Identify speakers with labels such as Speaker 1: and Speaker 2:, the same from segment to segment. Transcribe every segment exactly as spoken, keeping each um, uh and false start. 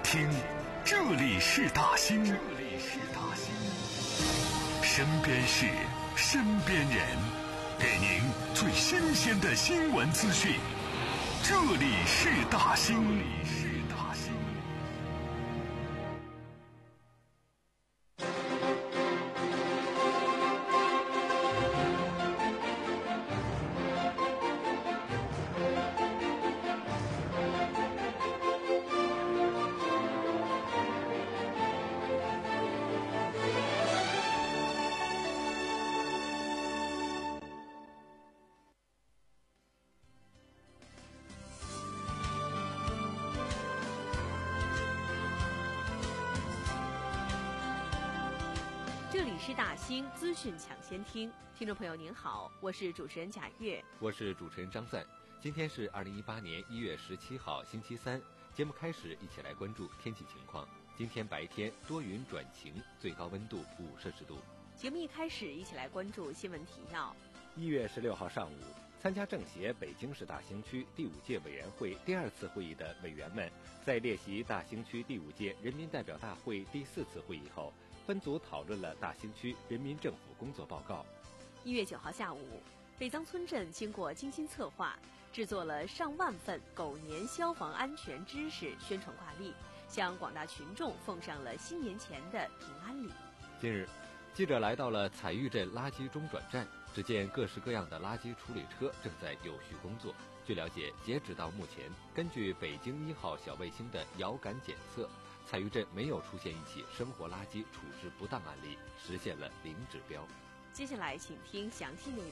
Speaker 1: 听，这里是大兴，这里是大兴，身边事，身边人，给您最新鲜的新闻资讯。这里是大兴。
Speaker 2: 这里是大兴资讯抢先听，听众朋友您好，我是主持人贾月，
Speaker 3: 我是主持人张赞。今天是二零一八年一月十七号星期三，节目开始，一起来关注天气情况。今天白天多云转晴，最高温度五摄氏度。
Speaker 2: 节目一开始，一起来关注新闻提要。
Speaker 3: 一月十六号上午，参加政协北京市大兴区第五届委员会第二次会议的委员们，在列席大兴区第五届人民代表大会第四次会议后，分组讨论了大兴区人民政府工作报告。
Speaker 2: 一月九号下午，北藏村镇经过精心策划，制作了上万份狗年消防安全知识宣传挂历，向广大群众奉上了新年前的平安礼。
Speaker 3: 近日，记者来到了彩玉镇垃圾中转站，只见各式各样的垃圾处理车正在有序工作。据了解，截止到目前，根据北京一号小卫星的遥感检测，彩玉镇没有出现一起生活垃圾处置不当案例，实现了零指标。
Speaker 2: 接下来请听详细内容。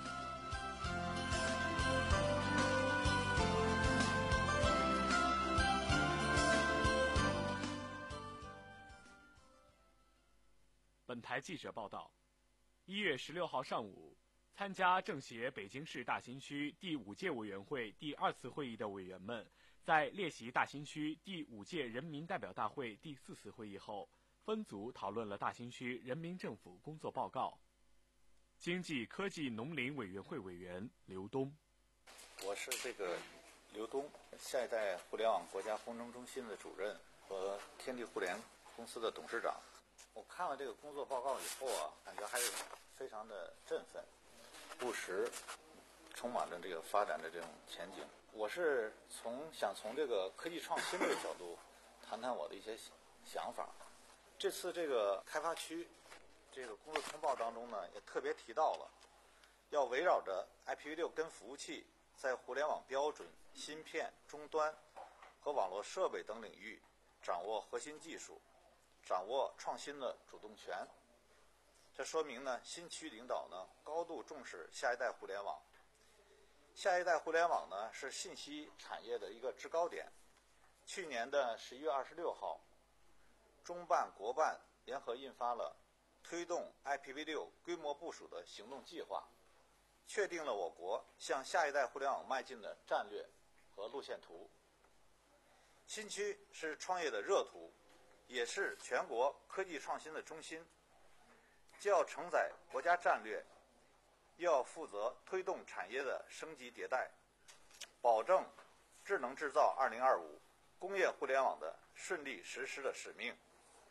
Speaker 4: 本台记者报道，一月十六号上午，参加政协北京市大兴区第五届委员会第二次会议的委员们，在列席大兴区第五届人民代表大会第四次会议后，分组讨论了大兴区人民政府工作报告。经济科技农林委员会委员刘东，
Speaker 5: 我是这个刘东，下一代互联网国家工程中心的主任和天地互联公司的董事长。我看了这个工作报告以后啊，感觉还是非常的振奋、务实，充满着这个发展的这种前景。我是从想从这个科技创新这个角度谈谈我的一些想法。这次这个开发区这个工作通报当中呢，也特别提到了要围绕着 I P v 六 跟服务器在互联网标准、芯片、终端和网络设备等领域掌握核心技术，掌握创新的主动权。这说明呢，新区领导呢高度重视下一代互联网。下一代互联网呢是信息产业的一个制高点。去年的十一月二十六号，中办国办联合印发了推动 I P v 六 规模部署的行动计划，确定了我国向下一代互联网迈进的战略和路线图。新区是创业的热土，也是全国科技创新的中心，既要承载国家战略，又要负责推动产业的升级迭代，保证智能制造二零二五工业互联网的顺利实施的使命。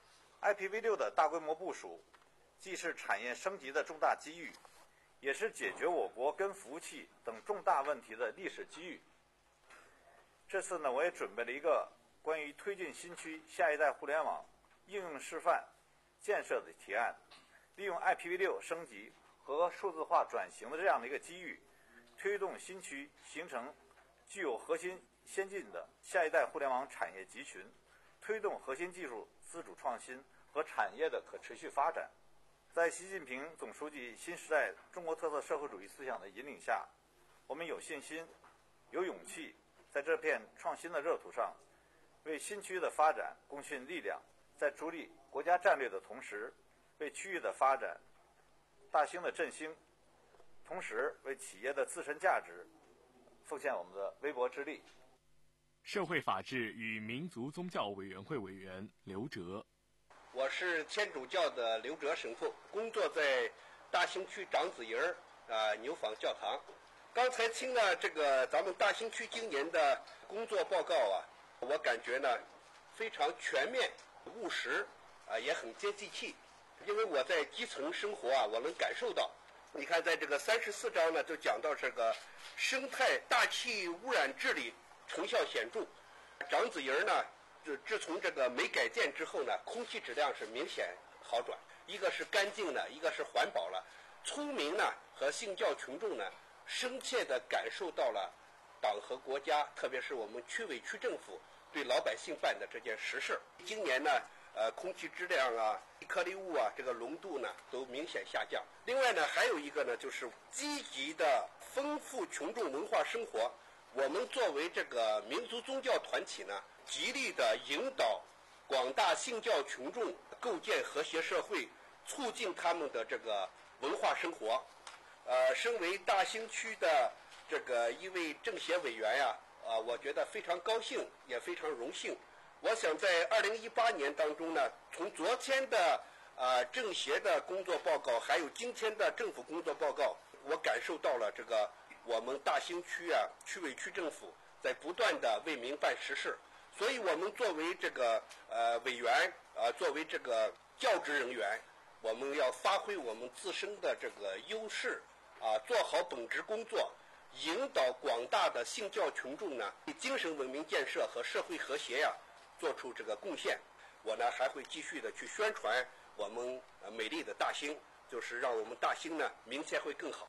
Speaker 5: I P v 六 的大规模部署既是产业升级的重大机遇，也是解决我国跟服务器等重大问题的历史机遇。这次呢，我也准备了一个关于推进新区下一代互联网应用示范建设的提案，利用 I P v 六 升级和数字化转型的这样的一个机遇，推动新区形成具有核心先进的下一代互联网产业集群，推动核心技术自主创新和产业的可持续发展。在习近平总书记新时代中国特色社会主义思想的引领下，我们有信心、有勇气，在这片创新的热土上，为新区的发展贡献力量，在助力国家战略的同时，为区域的发展、大兴的振兴，同时为企业的自身价值奉献我们的微薄之力。
Speaker 4: 社会法治与民族宗教委员会委员刘哲，
Speaker 6: 我是天主教的刘哲神父，工作在大兴区长子营啊牛坊教堂。刚才听了这个咱们大兴区今年的工作报告啊，我感觉呢非常全面、务实，啊，也很接地气。因为我在基层生活啊，我能感受到。你看，在这个三十四章呢，就讲到这个生态大气污染治理成效显著。长子营呢，就自从这个煤改建之后呢，空气质量是明显好转。一个是干净了，一个是环保了。村民呢和信教群众呢，深切地感受到了党和国家，特别是我们区委区政府对老百姓办的这件实事。今年呢，呃，空气质量啊、颗粒物啊，这个浓度呢都明显下降。另外呢，还有一个呢，就是积极的丰富群众文化生活。我们作为这个民族宗教团体呢，极力的引导广大信教群众构建和谐社会，促进他们的这个文化生活。呃，身为大兴区的这个一位政协委员呀、啊，呃，我觉得非常高兴，也非常荣幸。我想在二零一八年当中呢，从昨天的呃政协的工作报告，还有今天的政府工作报告，我感受到了这个我们大兴区啊区委区政府在不断的为民办实事。所以我们作为这个呃委员啊、呃，作为这个教职人员，我们要发挥我们自身的这个优势啊，做好本职工作，引导广大的信教群众呢，对精神文明建设和社会和谐呀，做出这个贡献。我呢还会继续的去宣传我们呃美丽的大兴，就是让我们大兴呢明天会更好。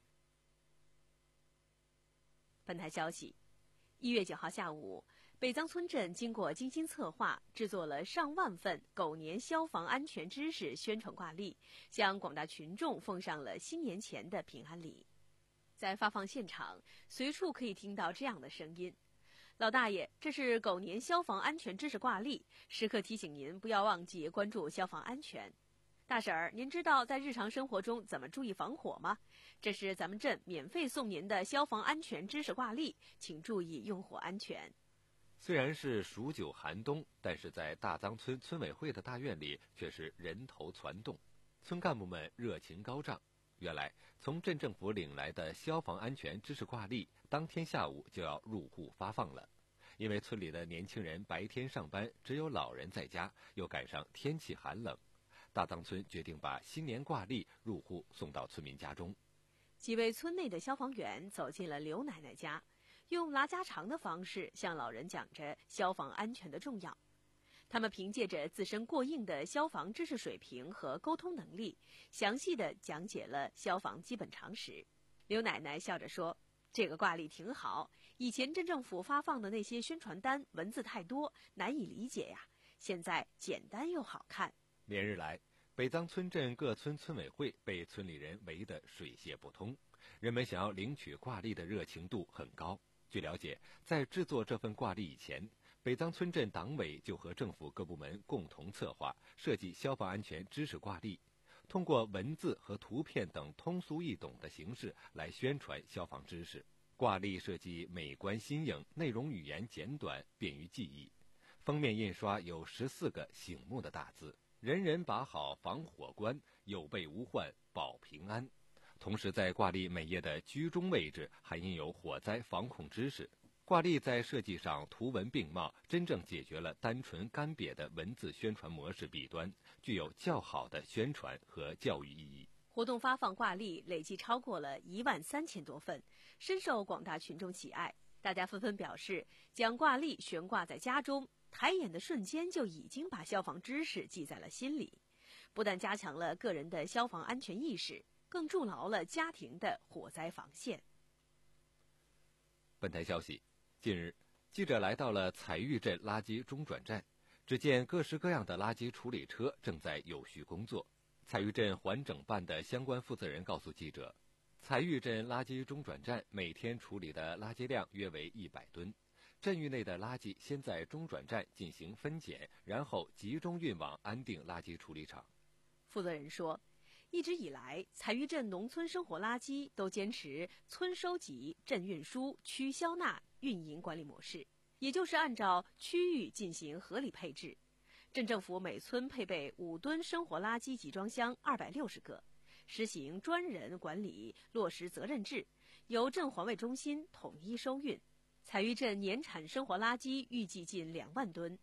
Speaker 2: 本台消息，一月九号下午，北藏村镇经过精心策划，制作了上万份狗年消防安全知识宣传挂历，向广大群众奉上了新年前的平安礼。在发放现场，随处可以听到这样的声音：“老大爷，这是狗年消防安全知识挂历，时刻提醒您不要忘记关注消防安全。大婶儿，您知道在日常生活中怎么注意防火吗？这是咱们镇免费送您的消防安全知识挂历，请注意用火安全。”
Speaker 3: 虽然是数九寒冬，但是在大藏村村委会的大院里却是人头攒动，村干部们热情高涨。原来从镇政府领来的消防安全知识挂历，当天下午就要入户发放了。因为村里的年轻人白天上班，只有老人在家，又赶上天气寒冷，大藏村决定把新年挂历入户送到村民家中。
Speaker 2: 几位村内的消防员走进了刘奶奶家，用拉家常的方式向老人讲着消防安全的重要。他们凭借着自身过硬的消防知识水平和沟通能力，详细地讲解了消防基本常识。刘奶奶笑着说：“这个挂历挺好，以前镇政府发放的那些宣传单文字太多，难以理解呀，现在简单又好看。”
Speaker 3: 连日来，北藏村镇各村村委会被村里人围得水泄不通，人们想要领取挂历的热情度很高。据了解，在制作这份挂历以前，北藏村镇党委就和政府各部门共同策划设计消防安全知识挂历，通过文字和图片等通俗易懂的形式来宣传消防知识。挂历设计美观新颖，内容语言简短，便于记忆。封面印刷有十四个醒目的大字：人人把好防火关，有备无患保平安。同时在挂历每页的居中位置还印有火灾防控知识。挂历在设计上图文并茂，真正解决了单纯干瘪的文字宣传模式弊端，具有较好的宣传和教育意义。
Speaker 2: 活动发放挂历累计超过了一万三千多份，深受广大群众喜爱。大家纷纷表示，将挂历悬挂在家中，抬眼的瞬间就已经把消防知识记在了心里，不但加强了个人的消防安全意识，更筑牢了家庭的火灾防线。
Speaker 3: 本台消息，近日，记者来到了彩玉镇垃圾中转站，只见各式各样的垃圾处理车正在有序工作。彩玉镇环整办的相关负责人告诉记者，彩玉镇垃圾中转站每天处理的垃圾量约为一百吨，镇域内的垃圾先在中转站进行分拣，然后集中运往安定垃圾处理厂。
Speaker 2: 负责人说，一直以来，彩玉镇农村生活垃圾都坚持村收集、镇运输、区消纳运营管理模式，也就是按照区域进行合理配置。镇政府每村配备五吨生活垃圾集装箱二百六十个，实行专人管理，落实责任制，由镇环卫中心统一收运。彩玉镇年产生活垃圾预计近两万吨，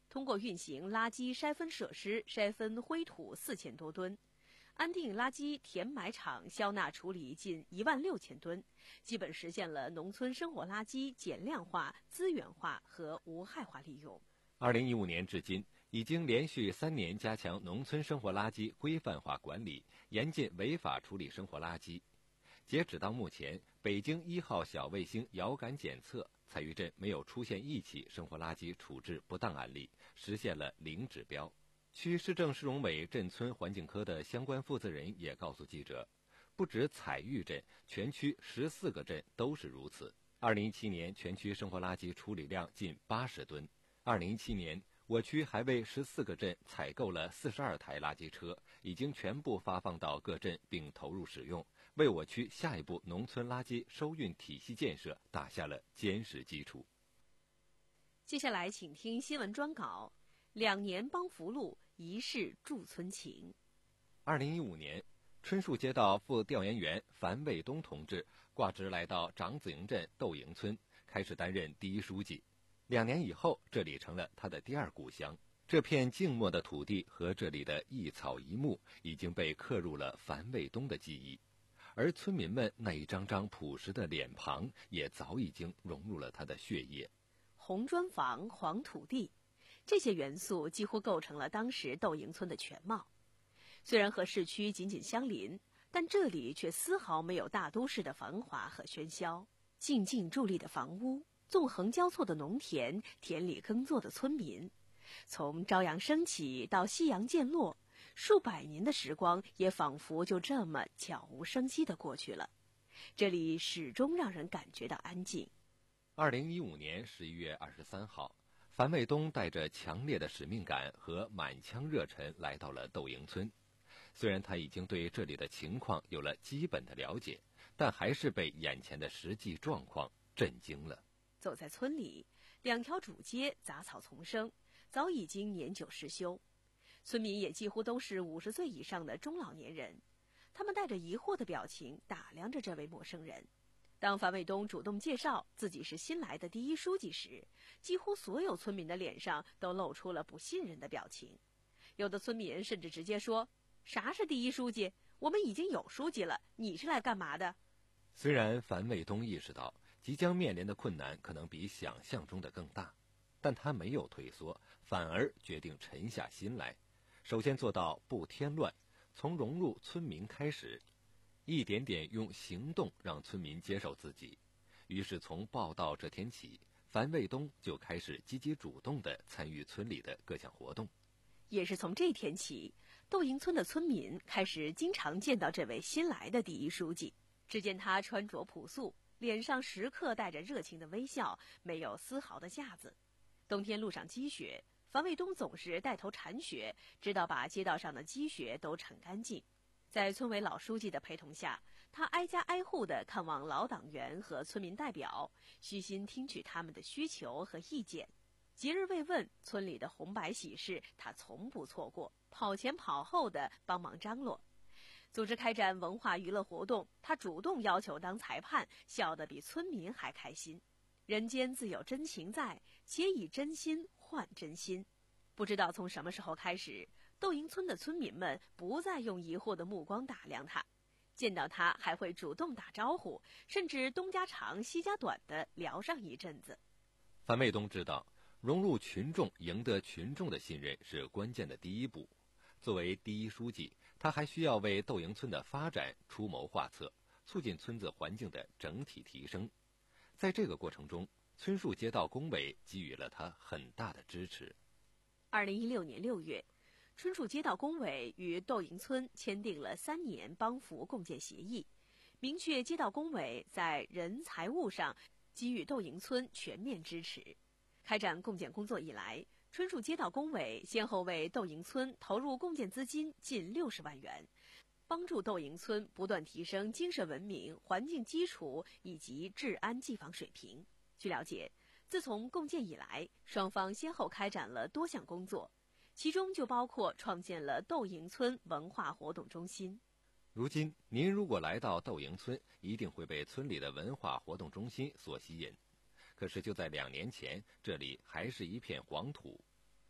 Speaker 2: 通过运行垃圾筛分设施筛分灰土四千多吨，安定垃圾填埋场消纳处理近一万六千吨，基本实现了农村生活垃圾减量化、资源化和无害化利用。
Speaker 3: 二零一五年至今，已经连续三年加强农村生活垃圾规范化管理，严禁违法处理生活垃圾。截止到目前，北京一号小卫星遥感检测，采育镇没有出现一起生活垃圾处置不当案例，实现了零指标。区市政市容委镇村环境科的相关负责人也告诉记者，不止采育镇，全区十四个镇都是如此。二零一七年，全区生活垃圾处理量近八十吨。二零一七年，我区还为十四个镇采购了四十二台垃圾车，已经全部发放到各镇并投入使用，为我区下一步农村垃圾收运体系建设打下了坚实基础。
Speaker 2: 接下来请听新闻专稿：两年帮扶路，一世助村情。
Speaker 3: 二零一五年，春树街道副调研员樊卫东同志挂职来到长子营镇窦营村，开始担任第一书记。两年以后，这里成了他的第二故乡。这片静默的土地和这里的一草一木已经被刻入了樊卫东的记忆，而村民们那一张张朴实的脸庞也早已经融入了他的血液。
Speaker 2: 红砖房、黄土地，这些元素几乎构成了当时窦营村的全貌。虽然和市区紧紧相邻，但这里却丝毫没有大都市的繁华和喧嚣。静静伫立的房屋，纵横交错的农田，田里耕作的村民，从朝阳升起到夕阳渐落，数百年的时光也仿佛就这么悄无声息地过去了。这里始终让人感觉到安静。
Speaker 3: 二零一五年十一月二十三号，樊卫东带着强烈的使命感和满腔热忱来到了窦营村。虽然他已经对这里的情况有了基本的了解，但还是被眼前的实际状况震惊了。
Speaker 2: 走在村里，两条主街杂草丛生，早已经年久失修。村民也几乎都是五十岁以上的中老年人，他们带着疑惑的表情打量着这位陌生人。当樊卫东主动介绍自己是新来的第一书记时，几乎所有村民的脸上都露出了不信任的表情。有的村民甚至直接说：“啥是第一书记？我们已经有书记了，你是来干嘛的？”
Speaker 3: 虽然樊卫东意识到即将面临的困难可能比想象中的更大，但他没有退缩，反而决定沉下心来。首先做到不添乱，从融入村民开始，一点点用行动让村民接受自己。于是从报到这天起，樊卫东就开始积极主动地参与村里的各项活动。
Speaker 2: 也是从这天起，窦营村的村民开始经常见到这位新来的第一书记。只见他穿着朴素，脸上时刻带着热情的微笑，没有丝毫的架子。冬天路上积雪，樊卫东总是带头铲雪，直到把街道上的积雪都铲干净。在村委老书记的陪同下，他挨家挨户地看望老党员和村民代表，虚心听取他们的需求和意见。节日慰问，村里的红白喜事，他从不错过，跑前跑后地帮忙张罗。组织开展文化娱乐活动，他主动要求当裁判，笑得比村民还开心。人间自有真情在，且以真心换真心。不知道从什么时候开始，窦营村的村民们不再用疑惑的目光打量他，见到他还会主动打招呼，甚至东家长西家短地聊上一阵子。
Speaker 3: 樊卫东知道，融入群众、赢得群众的信任是关键的第一步。作为第一书记，他还需要为窦营村的发展出谋划策，促进村子环境的整体提升。在这个过程中，村树街道工委给予了他很大的支持。
Speaker 2: 二零一六年六月，春树街道工委与窦营村签订了三年帮扶共建协议，明确街道工委在人财物上给予窦营村全面支持。开展共建工作以来，春树街道工委先后为窦营村投入共建资金近六十万元，帮助窦营村不断提升精神文明、环境基础以及治安技防水平。据了解，自从共建以来，双方先后开展了多项工作，其中就包括创建了窦营村文化活动中心。
Speaker 3: 如今，您如果来到窦营村，一定会被村里的文化活动中心所吸引。可是就在两年前，这里还是一片黄土。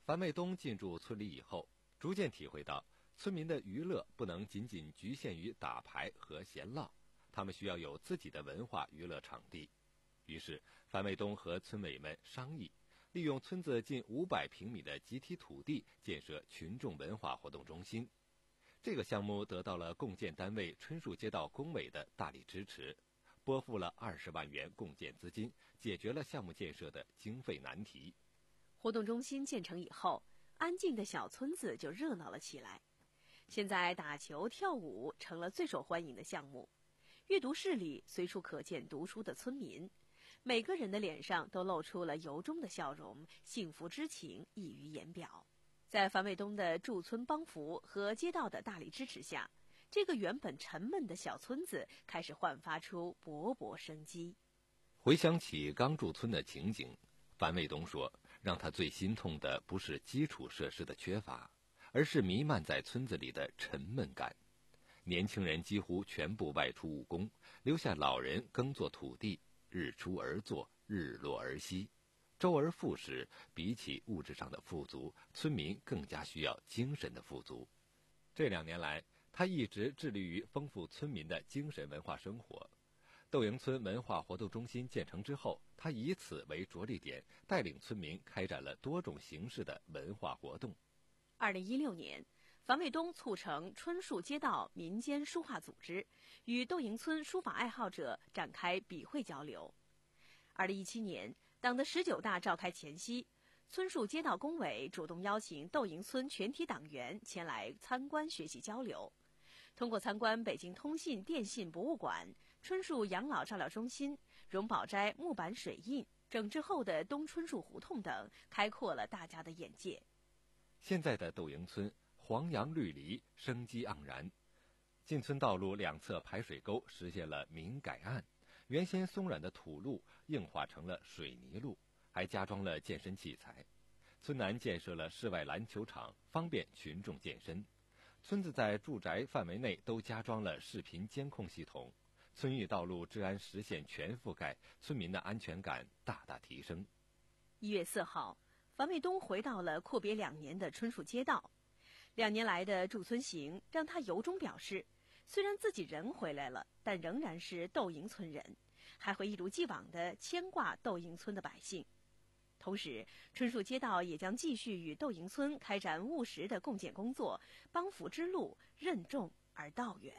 Speaker 3: 樊卫东进驻村里以后，逐渐体会到村民的娱乐不能仅仅局限于打牌和闲唠，他们需要有自己的文化娱乐场地。于是樊卫东和村委们商议，利用村子近五百平米的集体土地建设群众文化活动中心。这个项目得到了共建单位春树街道工委的大力支持，拨付了二十万元共建资金，解决了项目建设的经费难题。
Speaker 2: 活动中心建成以后，安静的小村子就热闹了起来。现在打球跳舞成了最受欢迎的项目，阅读室里随处可见读书的村民，每个人的脸上都露出了由衷的笑容，幸福之情溢于言表。在樊卫东的驻村帮扶和街道的大力支持下，这个原本沉闷的小村子开始焕发出勃勃生机。
Speaker 3: 回想起刚驻村的情景，樊卫东说，让他最心痛的不是基础设施的缺乏，而是弥漫在村子里的沉闷感。年轻人几乎全部外出务工，留下老人耕作土地，日出而作，日落而息。周而复始，比起物质上的富足，村民更加需要精神的富足。这两年来，他一直致力于丰富村民的精神文化生活。窦营村文化活动中心建成之后，他以此为着力点，带领村民开展了多种形式的文化活动。
Speaker 2: 二零一六年，樊卫东促成春树街道民间书画组织，与窦营村书法爱好者展开笔会交流。二零一七年，党的十九大召开前夕，村树街道工委主动邀请窦营村全体党员前来参观学习交流。通过参观北京通信电信博物馆、春树养老照料中心、荣宝斋木板水印、整治后的东春树胡同等，开阔了大家的眼界。
Speaker 3: 现在的窦营村黄杨绿篱，生机盎然。进村道路两侧排水沟实现了明改暗，原先松软的土路硬化成了水泥路，还加装了健身器材。村南建设了室外篮球场，方便群众健身。村子在住宅范围内都加装了视频监控系统，村域道路治安实现全覆盖，村民的安全感大大提升。
Speaker 2: 一月四号，樊卫东回到了阔别两年的春树街道。两年来的驻村行让他由衷表示，虽然自己人回来了，但仍然是窦营村人，还会一如既往地牵挂窦营村的百姓。同时，春树街道也将继续与窦营村开展务实的共建工作，帮扶之路任重而道远。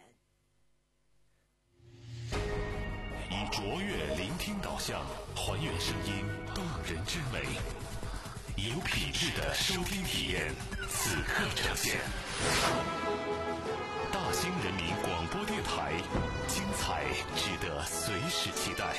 Speaker 1: 以卓越聆听导向，还原声音动人之美，有品质的收听体验，此刻呈现。大兴人民广播电台，精彩值得随时期待。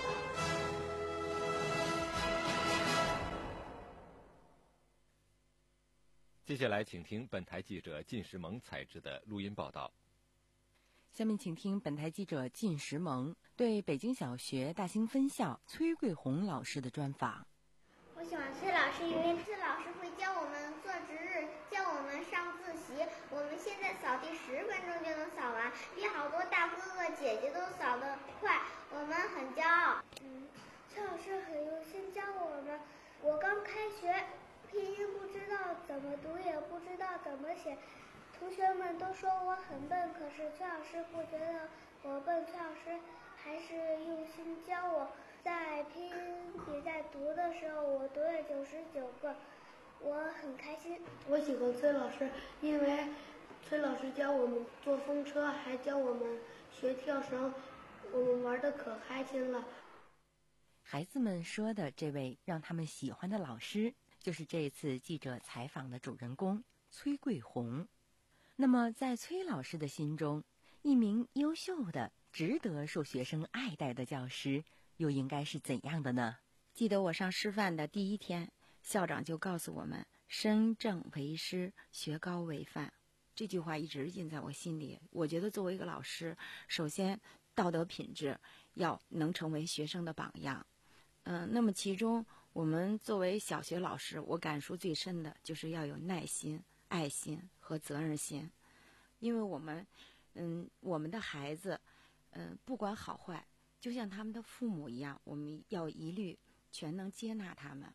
Speaker 3: 接下来请听本台记者靳时萌采制的录音报道。
Speaker 7: 下面请听本台记者靳时萌对北京小学大兴分校崔桂红老师的专访。
Speaker 8: 我喜欢崔老师，因为崔老师会教我们做值日，教我们上自习。我们现在扫地十分钟就能扫完，比好多大哥哥姐姐都扫得快，我们很骄傲。嗯，崔老师很用心教我们。我刚开学，拼音不知道怎么读，也不知道怎么写。同学们都说我很笨，可是崔老师不觉得我笨，崔老师还是用心教我。在拼音比赛读的时候，我读了九十九个，我很开心。
Speaker 9: 我喜欢崔老师，因为崔老师教我们坐风车，还教我们学跳绳，我们玩得可开心了。
Speaker 7: 孩子们说的这位让他们喜欢的老师，就是这次记者采访的主人公崔桂红。那么在崔老师的心中，一名优秀的值得受学生爱戴的教师又应该是怎样的呢？
Speaker 10: 记得我上师范的第一天，校长就告诉我们，身正为师，学高为范。这句话一直印在我心里。我觉得作为一个老师，首先道德品质要能成为学生的榜样。嗯、呃，那么其中我们作为小学老师，我感触最深的就是要有耐心、爱心和责任心。因为我们嗯，我们的孩子嗯，不管好坏，就像他们的父母一样，我们要一律全能接纳他们。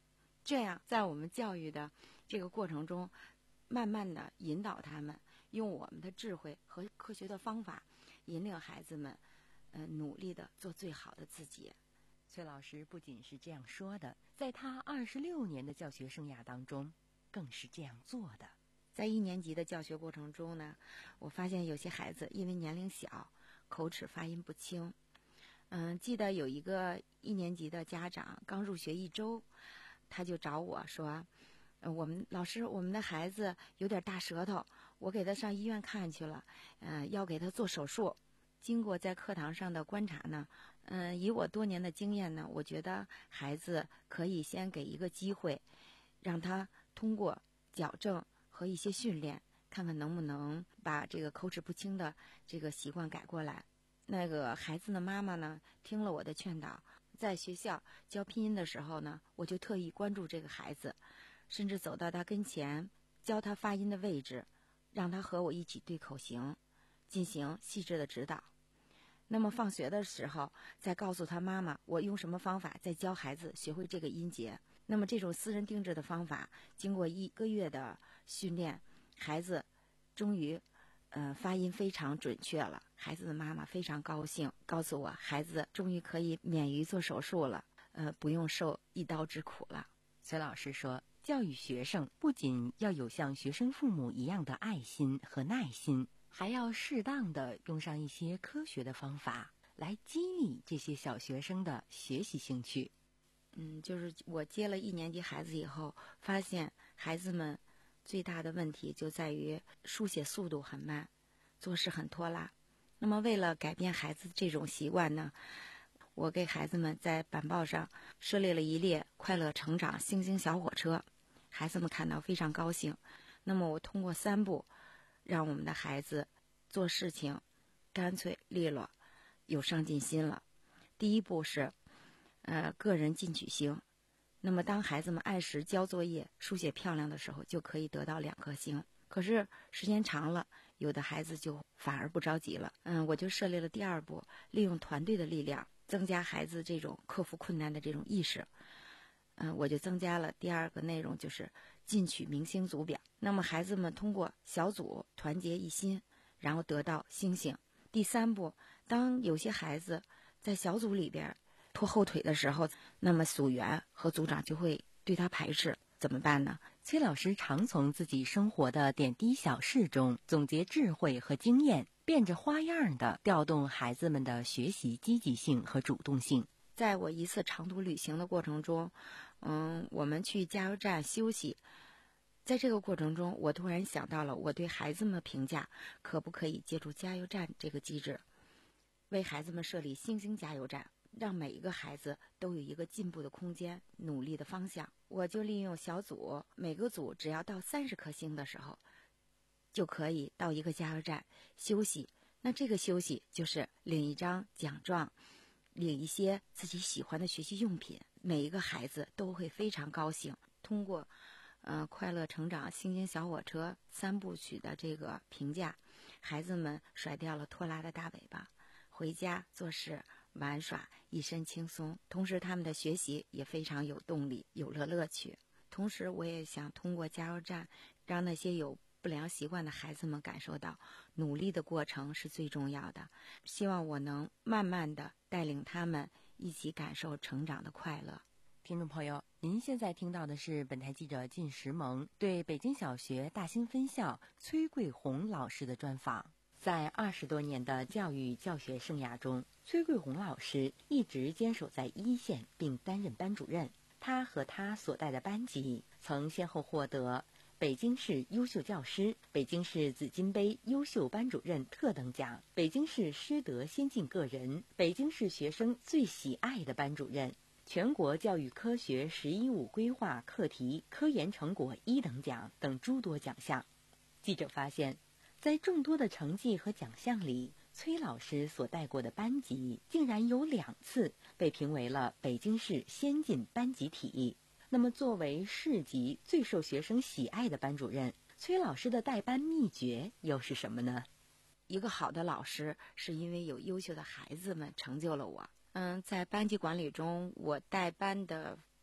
Speaker 10: 这样在我们教育的这个过程中，慢慢的引导他们，用我们的智慧和科学的方法，引领孩子们，呃，努力的做最好的自己。
Speaker 7: 崔老师不仅是这样说的，在他二十六年的教学生涯当中，更是这样做的。
Speaker 10: 在一年级的教学过程中呢，我发现有些孩子因为年龄小，口齿发音不清。嗯，记得有一个一年级的家长刚入学一周，他就找我说，呃、我们老师，我们的孩子有点大舌头，我给他上医院看去了，呃，要给他做手术。经过在课堂上的观察呢，嗯、呃，以我多年的经验呢，我觉得孩子可以先给一个机会，让他通过矫正和一些训练，看看能不能把这个口齿不清的这个习惯改过来。那个孩子的妈妈呢，听了我的劝导，在学校教拼音的时候呢，我就特意关注这个孩子，甚至走到他跟前，教他发音的位置，让他和我一起对口型，进行细致的指导。那么放学的时候，再告诉他妈妈我用什么方法再教孩子学会这个音节。那么这种私人定制的方法，经过一个月的训练，孩子终于呃发音非常准确了。孩子的妈妈非常高兴，告诉我孩子终于可以免于做手术了，呃不用受一刀之苦了。
Speaker 7: 崔老师说，教育学生不仅要有像学生父母一样的爱心和耐心，还要适当的用上一些科学的方法来激励这些小学生的学习兴趣。
Speaker 10: 嗯，就是我接了一年级孩子以后，发现孩子们最大的问题就在于书写速度很慢，做事很拖拉。那么为了改变孩子这种习惯呢，我给孩子们在板报上设立了一列快乐成长星星小火车，孩子们看到非常高兴。那么我通过三步，让我们的孩子做事情干脆利落，有上进心了。第一步是呃，个人进取星。那么当孩子们按时交作业，书写漂亮的时候，就可以得到两颗星。可是时间长了，有的孩子就反而不着急了。嗯，我就设立了第二步，利用团队的力量，增加孩子这种克服困难的这种意识。嗯，我就增加了第二个内容，就是进取明星组表。那么孩子们通过小组团结一心，然后得到星星。第三步，当有些孩子在小组里边拖后腿的时候，那么组员和组长就会对他排斥，怎么办呢？
Speaker 7: 崔老师常从自己生活的点滴小事中总结智慧和经验，变着花样的调动孩子们的学习积极性和主动性。
Speaker 10: 在我一次长途旅行的过程中，嗯，我们去加油站休息，在这个过程中，我突然想到了我对孩子们的评价，可不可以借助加油站这个机制，为孩子们设立星星加油站，让每一个孩子都有一个进步的空间，努力的方向。我就利用小组，每个组只要到三十颗星的时候，就可以到一个加油站休息。那这个休息就是领一张奖状，领一些自己喜欢的学习用品，每一个孩子都会非常高兴。通过呃快乐成长星星小火车三部曲的这个评价，孩子们甩掉了拖拉的大尾巴，回家做事玩耍一身轻松，同时他们的学习也非常有动力，有了乐趣。同时我也想通过加油站，让那些有不良习惯的孩子们感受到努力的过程是最重要的，希望我能慢慢的带领他们一起感受成长的快乐。
Speaker 7: 听众朋友，您现在听到的是本台记者靳石萌对北京小学大兴分校崔桂红老师的专访。在二十多年的教育教学生涯中，崔桂红老师一直坚守在一线，并担任班主任。他和他所带的班级曾先后获得北京市优秀教师、北京市紫金杯优秀班主任特等奖、北京市师德先进个人、北京市学生最喜爱的班主任、全国教育科学“十一五”规划课题科研成果一等奖等诸多奖项。记者发现，在众多的成绩和奖项里，崔老师所带过的班级竟然有两次被评为了北京市先进班集体。那么作为市级最受学生喜爱的班主任，崔老师的带班秘诀又是什么呢？
Speaker 10: 一个好的老师是因为有优秀的孩子们成就了我。嗯，在班级管理中，我带班的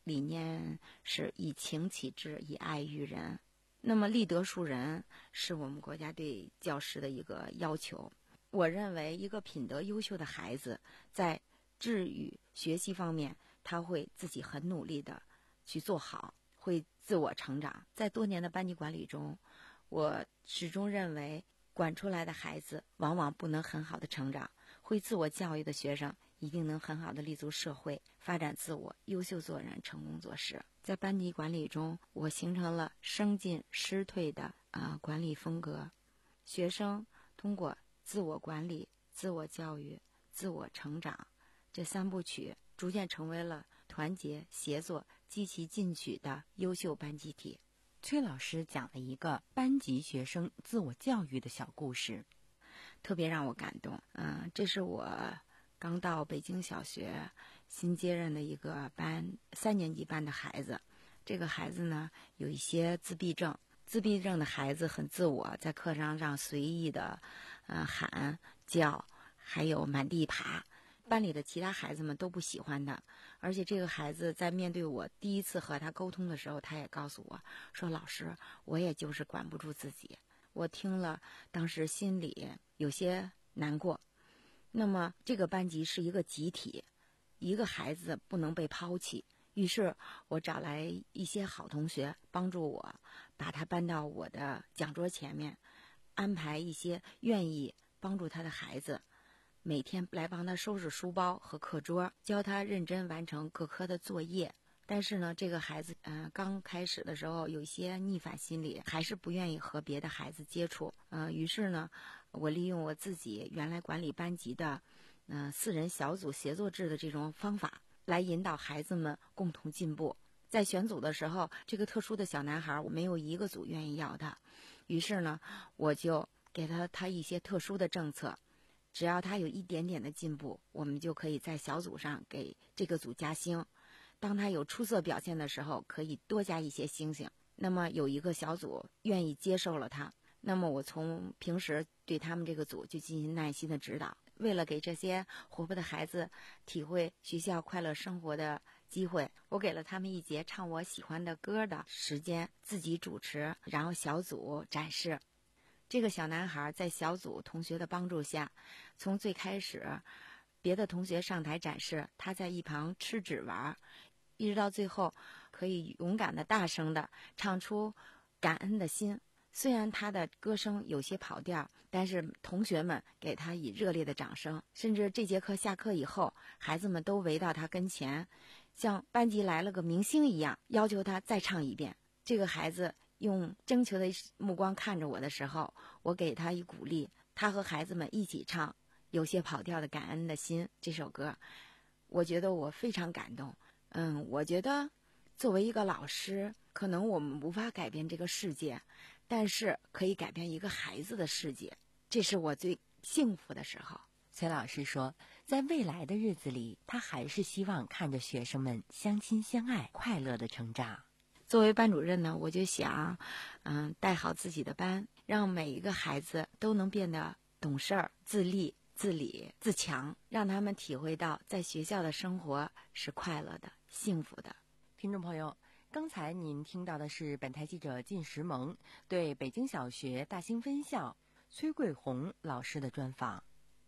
Speaker 10: 理念是以情启智，以爱育人。那么立德树人是我们国家对教师的一个要求。我认为一个品德优秀的孩子，在智与学习方面，他会自己很努力的去做好，会自我成长。在多年的班级管理中，我始终认为管出来的孩子往往不能很好的成长，会自我教育的学生一定能很好的立足社会，发展自我，优秀做人，成功做事。在班级管理中，我形成了生进师退的啊、呃、管理风格。学生通过自我管理、自我教育、自我成长这三部曲，逐渐成为了团结协作、积极进取的优秀班集体。
Speaker 7: 崔老师讲了一个班级学生自我教育的小故事，
Speaker 10: 特别让我感动。嗯、呃，这是我刚到北京小学新接任的一个班三年级班的孩子。这个孩子呢，有一些自闭症。自闭症的孩子很自我，在课堂上随意的呃喊叫，还有满地爬。班里的其他孩子们都不喜欢他，而且这个孩子在面对我第一次和他沟通的时候，他也告诉我说，老师，我也就是管不住自己。我听了当时心里有些难过。那么这个班级是一个集体，一个孩子不能被抛弃，于是我找来一些好同学帮助我把他搬到我的讲桌前面，安排一些愿意帮助他的孩子，每天来帮他收拾书包和课桌，教他认真完成各科的作业。但是呢，这个孩子呃刚开始的时候有一些逆反心理，还是不愿意和别的孩子接触。呃于是呢，我利用我自己原来管理班级的呃四人小组协作制的这种方法，来引导孩子们共同进步。在选组的时候，这个特殊的小男孩我没有一个组愿意要他，于是呢，我就给他他一些特殊的政策，只要他有一点点的进步，我们就可以在小组上给这个组加星。当他有出色表现的时候，可以多加一些星星。那么有一个小组愿意接受了他，那么我从平时对他们这个组就进行耐心的指导。为了给这些活泼的孩子体会学校快乐生活的机会，我给了他们一节唱我喜欢的歌的时间，自己主持，然后小组展示。这个小男孩在小组同学的帮助下，从最开始别的同学上台展示，他在一旁吃纸玩，一直到最后可以勇敢的大声的唱出感恩的心。虽然他的歌声有些跑调，但是同学们给他以热烈的掌声，甚至这节课下课以后，孩子们都围到他跟前，像班级来了个明星一样，要求他再唱一遍。这个孩子用征求的目光看着我的时候，我给他以鼓励，他和孩子们一起唱有些跑调的感恩的心这首歌。我觉得我非常感动。嗯，我觉得作为一个老师，可能我们无法改变这个世界，但是可以改变一个孩子的世界，这是我最幸福的时候。
Speaker 7: 崔老师说，在未来的日子里，他还是希望看着学生们相亲相爱，快乐的成长。
Speaker 10: 作为班主任呢，我就想嗯，带好自己的班，让每一个孩子都能变得懂事儿、自立、自理、自强，让他们体会到在学校的生活是快乐的、幸福的。
Speaker 7: 听众朋友，刚才您听到的是本台记者靳石萌对北京小学大兴分校崔桂红老师的专访。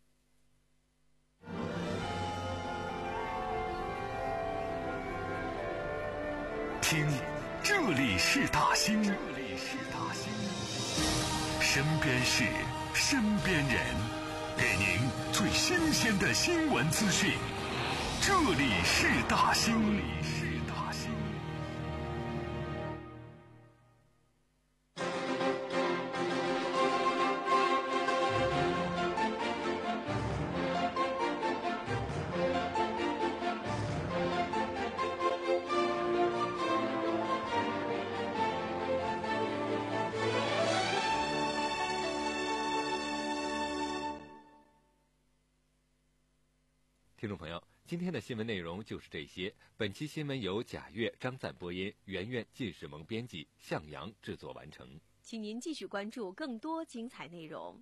Speaker 1: 听，这里是大兴，这里是大兴，身边事，身边人，给您最新鲜的新闻资讯。这里是大兴，这里是大兴。
Speaker 3: 听众朋友，今天的新闻内容就是这些。本期新闻由贾月、张赞播音，圆圆、靳世萌编辑，向阳制作完成。
Speaker 2: 请您继续关注更多精彩内容。